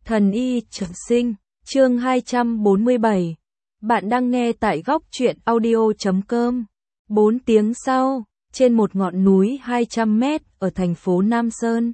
Thần y trường sinh, chương 247. Bạn đang nghe tại góc truyện audio.com. 4 tiếng sau, trên một ngọn núi 200 mét ở thành phố Nam Sơn.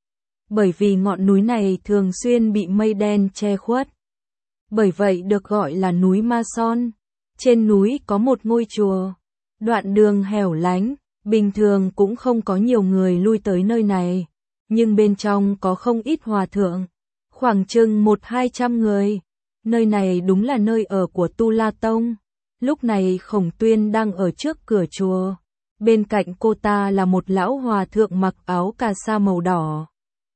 Bởi vì ngọn núi này thường xuyên bị mây đen che khuất. Bởi vậy được gọi là núi Ma Son. Trên núi có một ngôi chùa. Đoạn đường hẻo lánh, bình thường cũng không có nhiều người lui tới nơi này. Nhưng bên trong có không ít hòa thượng. Khoảng chừng 100-200 người. Nơi này đúng là nơi ở của Tu La Tông. Lúc này Khổng Tuyên đang ở trước cửa chùa. Bên cạnh cô ta là một lão hòa thượng mặc áo cà sa màu đỏ.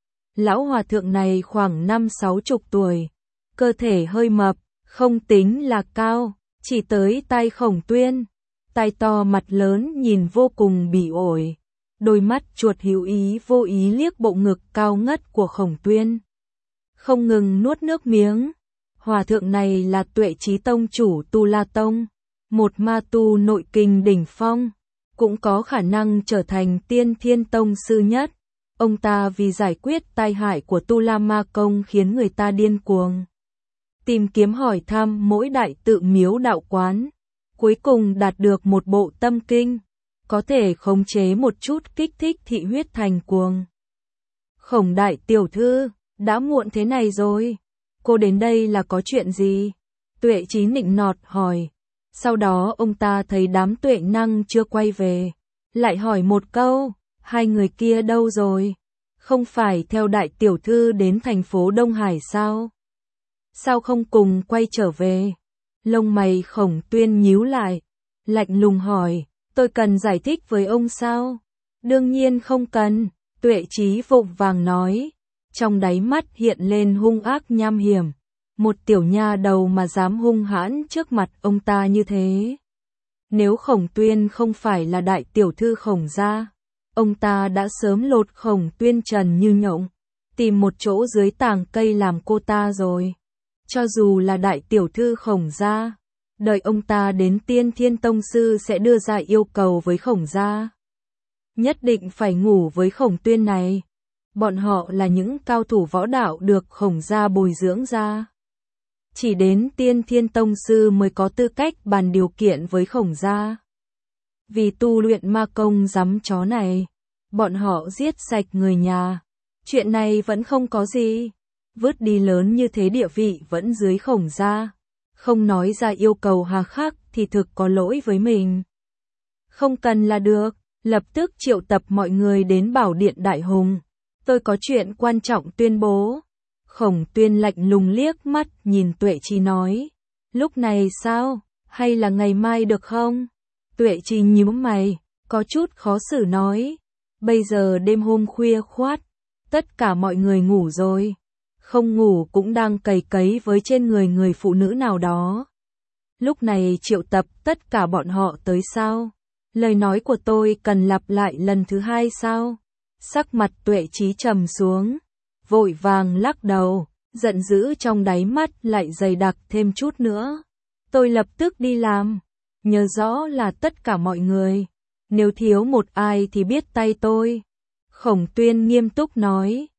Lão hòa thượng này khoảng 50-60 tuổi. Cơ thể hơi mập, không tính là cao, chỉ tới tay Khổng Tuyên. Tai to mặt lớn nhìn vô cùng bỉ ổi. Đôi mắt chuột hữu ý vô ý liếc bộ ngực cao ngất của Khổng Tuyên. Không ngừng nuốt nước miếng. Hòa thượng này là Tuệ Chí Tông chủ Tu La Tông, một ma tu nội kinh đỉnh phong, cũng có khả năng trở thành Tiên Thiên Tông sư nhất. Ông ta vì giải quyết tai hại của Tu La Ma Công khiến người ta điên cuồng. Tìm kiếm hỏi thăm mỗi đại tự miếu đạo quán, cuối cùng đạt được một bộ tâm kinh, có thể khống chế một chút kích thích thị huyết thành cuồng. Khổng đại tiểu thư, đã muộn thế này rồi, cô đến đây là có chuyện gì? Tuệ Chí nịnh nọt hỏi. Sau đó ông ta thấy đám tuệ năng chưa quay về, lại hỏi một câu, hai người kia đâu rồi? Không phải theo đại tiểu thư đến thành phố Đông Hải sao? Sao không cùng quay trở về? Lông mày Khổng Tuyên nhíu lại, lạnh lùng hỏi, tôi cần giải thích với ông sao? Đương nhiên không cần, Tuệ Chí vội vàng nói. Trong đáy mắt hiện lên hung ác nham hiểm. Một tiểu nha đầu mà dám hung hãn trước mặt ông ta như thế. Nếu Khổng Tuyên không phải là đại tiểu thư Khổng gia, ông ta đã sớm lột Khổng Tuyên trần như nhộng, tìm một chỗ dưới tàng cây làm cô ta rồi. Cho dù là đại tiểu thư Khổng gia, đợi ông ta đến Tiên Thiên Tông sư sẽ đưa ra yêu cầu với Khổng gia. Nhất định phải ngủ với Khổng Tuyên này. Bọn họ là những cao thủ võ đạo được Khổng gia bồi dưỡng ra. Chỉ đến Tiên Thiên Tông sư mới có tư cách bàn điều kiện với Khổng gia. Vì tu luyện ma công giám chó này, bọn họ giết sạch người nhà. Chuyện này vẫn không có gì. Vứt đi lớn như thế địa vị vẫn dưới Khổng gia. Không nói ra yêu cầu hà khắc thì thực có lỗi với mình. Không cần là được, lập tức triệu tập mọi người đến Bảo Điện Đại Hùng. Tôi có chuyện quan trọng tuyên bố. Khổng Tuyên lạnh lùng liếc mắt nhìn Tuệ Chí nói. Lúc này sao? Hay là ngày mai được không? Tuệ Chí nhíu mày, có chút khó xử nói. Bây giờ đêm hôm khuya khoát, tất cả mọi người ngủ rồi. Không ngủ cũng đang cày cấy với trên người phụ nữ nào đó. Lúc này triệu tập tất cả bọn họ tới sao? Lời nói của tôi cần lặp lại lần thứ hai sao? Sắc mặt Tuệ Chí trầm xuống, vội vàng lắc đầu, giận dữ trong đáy mắt lại dày đặc thêm chút nữa. Tôi lập tức đi làm, nhớ rõ là tất cả mọi người, nếu thiếu một ai thì biết tay tôi. Khổng Tuyên nghiêm túc nói.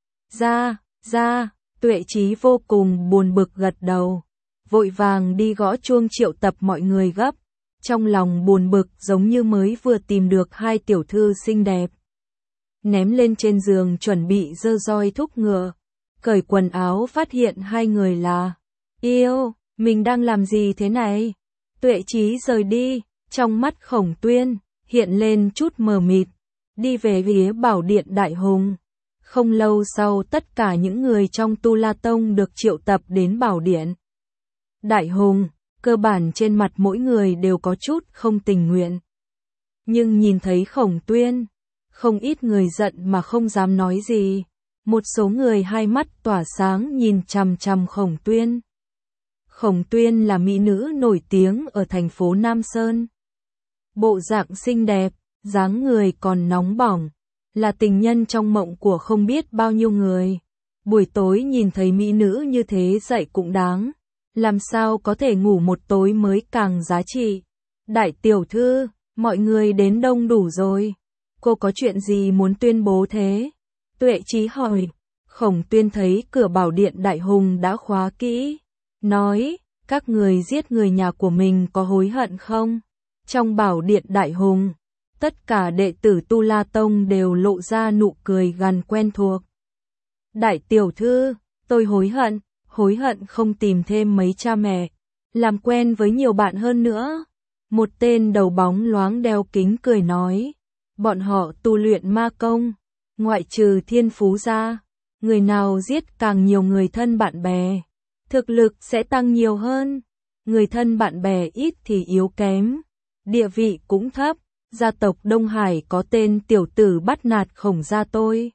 Ra, Tuệ Chí vô cùng buồn bực gật đầu, vội vàng đi gõ chuông triệu tập mọi người gấp, trong lòng buồn bực giống như mới vừa tìm được hai tiểu thư xinh đẹp. Ném lên trên giường chuẩn bị giơ roi thúc ngựa, cởi quần áo phát hiện hai người là yêu, mình đang làm gì thế này? Tuệ Chí rời đi, trong mắt Khổng Tuyên hiện lên chút mờ mịt, đi về phía Bảo Điện Đại Hùng. Không lâu sau tất cả những người trong Tu La Tông được triệu tập đến Bảo Điện Đại Hùng, cơ bản trên mặt mỗi người đều có chút không tình nguyện. Nhưng nhìn thấy Khổng Tuyên, không ít người giận mà không dám nói gì. Một số người hai mắt tỏa sáng nhìn chằm chằm Khổng Tuyên. Khổng Tuyên là mỹ nữ nổi tiếng ở thành phố Nam Sơn. Bộ dạng xinh đẹp, dáng người còn nóng bỏng, là tình nhân trong mộng của không biết bao nhiêu người. Buổi tối nhìn thấy mỹ nữ như thế dậy cũng đáng. Làm sao có thể ngủ một tối mới càng giá trị. Đại tiểu thư, mọi người đến đông đủ rồi. Cô có chuyện gì muốn tuyên bố thế? Tuệ Chí hỏi. Khổng Tuyên thấy cửa bảo điện đại hùng đã khóa kỹ, nói, các người giết người nhà của mình có hối hận không? Trong bảo điện đại hùng, tất cả đệ tử Tu La Tông đều lộ ra nụ cười gần quen thuộc. Đại tiểu thư, tôi hối hận không tìm thêm mấy cha mẹ, làm quen với nhiều bạn hơn nữa. Một tên đầu bóng loáng đeo kính cười nói, bọn họ tu luyện ma công, ngoại trừ thiên phú ra, người nào giết càng nhiều người thân bạn bè, thực lực sẽ tăng nhiều hơn, người thân bạn bè ít thì yếu kém, địa vị cũng thấp. Gia tộc Đông Hải có tên tiểu tử bắt nạt Khổng gia tôi.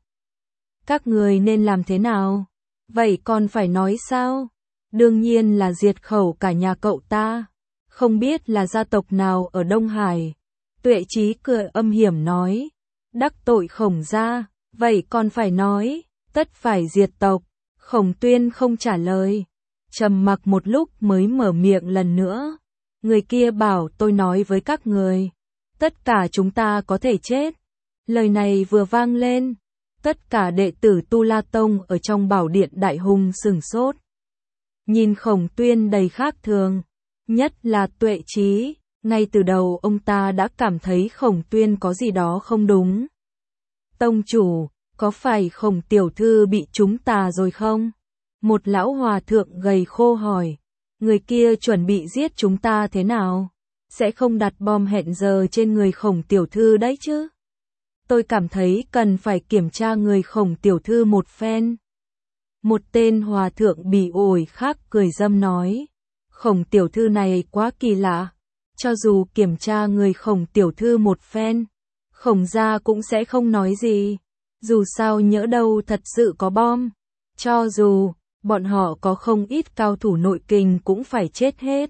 Các người nên làm thế nào? Vậy còn phải nói sao? Đương nhiên là diệt khẩu cả nhà cậu ta. Không biết là gia tộc nào ở Đông Hải. Tuệ Chí cười âm hiểm nói. Đắc tội Khổng gia, vậy còn phải nói, tất phải diệt tộc. Khổng Tuyên không trả lời. Trầm mặc một lúc mới mở miệng lần nữa. Người kia bảo tôi nói với các người. Tất cả chúng ta có thể chết. Lời này vừa vang lên, tất cả đệ tử Tu La Tông ở trong bảo điện đại hùng sửng sốt. Nhìn Khổng Tuyên đầy khác thường, nhất là Tuệ Chí, ngay từ đầu ông ta đã cảm thấy Khổng Tuyên có gì đó không đúng. Tông chủ, có phải Khổng tiểu thư bị trúng tà rồi không? Một lão hòa thượng gầy khô hỏi, người kia chuẩn bị giết chúng ta thế nào? Sẽ không đặt bom hẹn giờ trên người Khổng tiểu thư đấy chứ? Tôi cảm thấy cần phải kiểm tra người Khổng tiểu thư một phen. Một tên hòa thượng bỉ ổi khác cười râm nói, Khổng tiểu thư này quá kỳ lạ, cho dù kiểm tra người Khổng tiểu thư một phen, Khổng gia cũng sẽ không nói gì, dù sao nhỡ đâu thật sự có bom, cho dù bọn họ có không ít cao thủ nội kình cũng phải chết hết.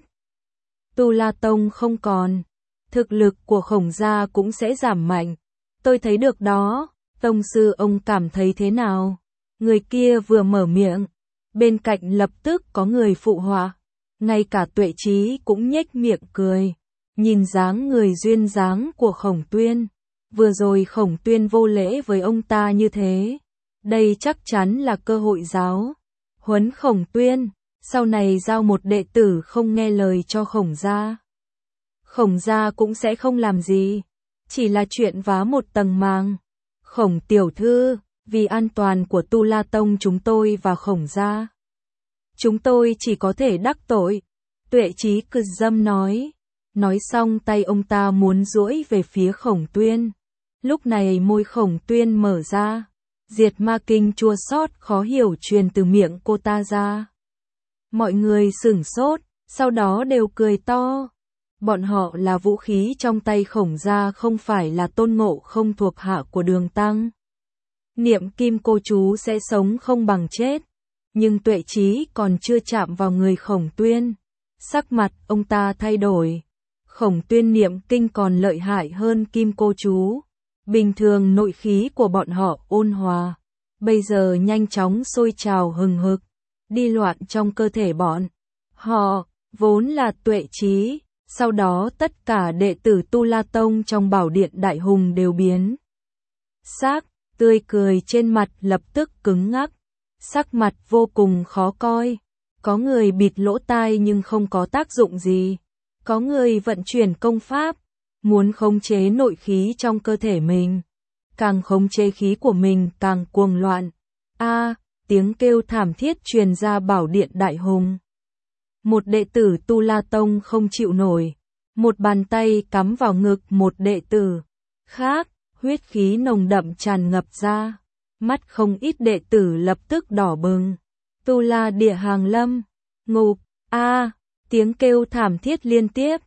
Tu La Tông không còn, thực lực của Khổng gia cũng sẽ giảm mạnh. Tôi thấy được đó, tông sư ông cảm thấy thế nào? Người kia vừa mở miệng, bên cạnh lập tức có người phụ họa. Ngay cả Tuệ Chí cũng nhếch miệng cười, nhìn dáng người duyên dáng của Khổng Tuyên. Vừa rồi Khổng Tuyên vô lễ với ông ta như thế, đây chắc chắn là cơ hội giáo huấn Khổng Tuyên. Sau này giao một đệ tử không nghe lời cho Khổng gia. Khổng gia cũng sẽ không làm gì, chỉ là chuyện vá một tầng màng. Khổng tiểu thư, vì an toàn của Tu La Tông chúng tôi và Khổng gia, chúng tôi chỉ có thể đắc tội. Tuệ Chí cười dâm nói. Nói xong tay ông ta muốn duỗi về phía Khổng Tuyên. Lúc này môi Khổng Tuyên mở ra, diệt ma kinh chua xót khó hiểu truyền từ miệng cô ta ra. Mọi người sửng sốt, sau đó đều cười to. Bọn họ là vũ khí trong tay Khổng gia, không phải là Tôn Ngộ Không thuộc hạ của Đường Tăng. Niệm kim cô chú sẽ sống không bằng chết. Nhưng Tuệ Chí còn chưa chạm vào người Khổng Tuyên, sắc mặt ông ta thay đổi. Khổng Tuyên niệm kinh còn lợi hại hơn kim cô chú. Bình thường nội khí của bọn họ ôn hòa, bây giờ nhanh chóng sôi trào hừng hực, đi loạn trong cơ thể bọn họ, vốn là Tuệ Chí. Sau đó tất cả đệ tử Tu La Tông trong bảo điện đại hùng đều biến sắc, tươi cười trên mặt lập tức cứng ngắc, sắc mặt vô cùng khó coi. Có người bịt lỗ tai nhưng không có tác dụng gì, có người vận chuyển công pháp, muốn khống chế nội khí trong cơ thể mình, càng khống chế khí của mình càng cuồng loạn. Tiếng kêu thảm thiết truyền ra bảo điện đại hùng. Một đệ tử Tu La Tông không chịu nổi, một bàn tay cắm vào ngực một đệ tử khác, huyết khí nồng đậm tràn ngập ra, mắt không ít đệ tử lập tức đỏ bừng. Tu La Địa Hàng Lâm, ngục, tiếng kêu thảm thiết liên tiếp.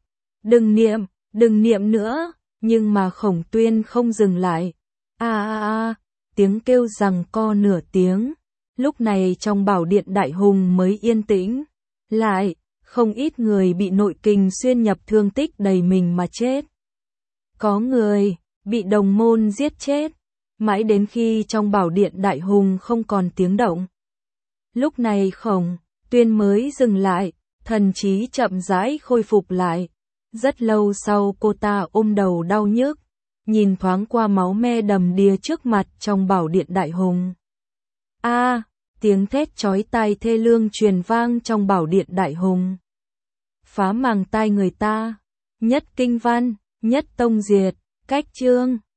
Đừng niệm nữa, nhưng mà Khổng Tuyên không dừng lại. Tiếng kêu giằng co nửa tiếng. Lúc này trong bảo điện đại hùng mới yên tĩnh lại, không ít người bị nội kình xuyên nhập thương tích đầy mình mà chết. Có người bị đồng môn giết chết, mãi đến khi trong bảo điện đại hùng không còn tiếng động. Lúc này Khổng Tuyên mới dừng lại, thần trí chậm rãi khôi phục lại. Rất lâu sau cô ta ôm đầu đau nhức, nhìn thoáng qua máu me đầm đìa trước mặt trong bảo điện đại hùng. A, tiếng thét chói tai thê lương truyền vang trong bảo điện đại hùng. Phá màng tai người ta, nhất kinh văn, nhất tông diệt, cách chương.